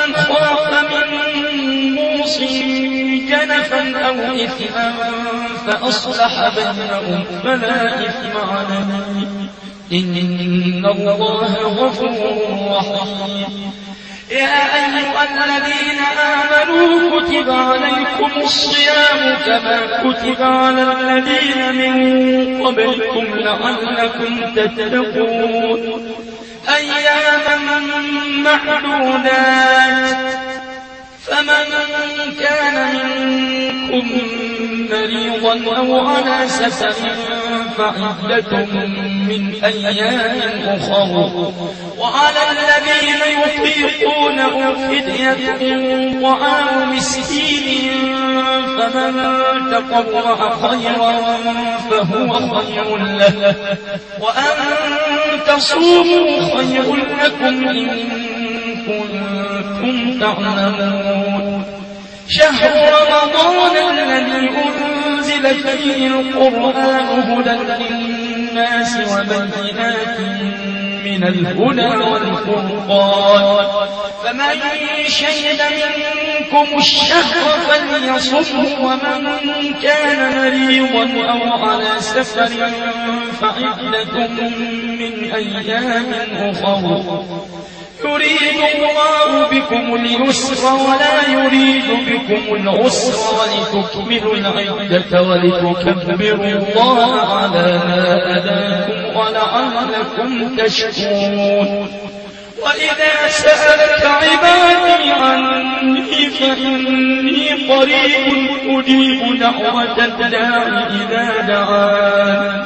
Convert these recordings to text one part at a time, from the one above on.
فمن خاف من موص جنفا أو إثما فأصلح بينهم فلا إثم عليه إن الله غفور رحيم. يا أيها الذين آمنوا كتب عليكم الصيام كما كتب على الذين من قبلكم لعلكم تتقون أياما معدودات فمن كان منكم مريضا أو على سفر فعدة من أيام أخر وعلى الذين يطيقونه فدية طعام مسكين فمن تطوع خيرا فهو خير له وأن تصوموا خير لكم إن كنتم تعلمون. شهر رمضان الذي أنزل فيه القرآن هدى للناس وبينات من الهدى والفرقان فمن شهد منكم الشهر فليصمه ومن كان مريضا أو على سفر فعدة من أيام أخر يريد الله بكم اليسر ولا يريد بكم العسر ولتكملوا العدة ولتكبروا الله على ما هداكم ولعلكم تشكرون. وإذا سألك عبادي عني فإني قريب أجيب دعوة الداع إذا دعان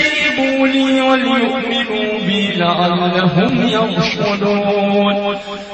فليستجيبوا لي وليؤمنوا بي لعلهم يرشدون.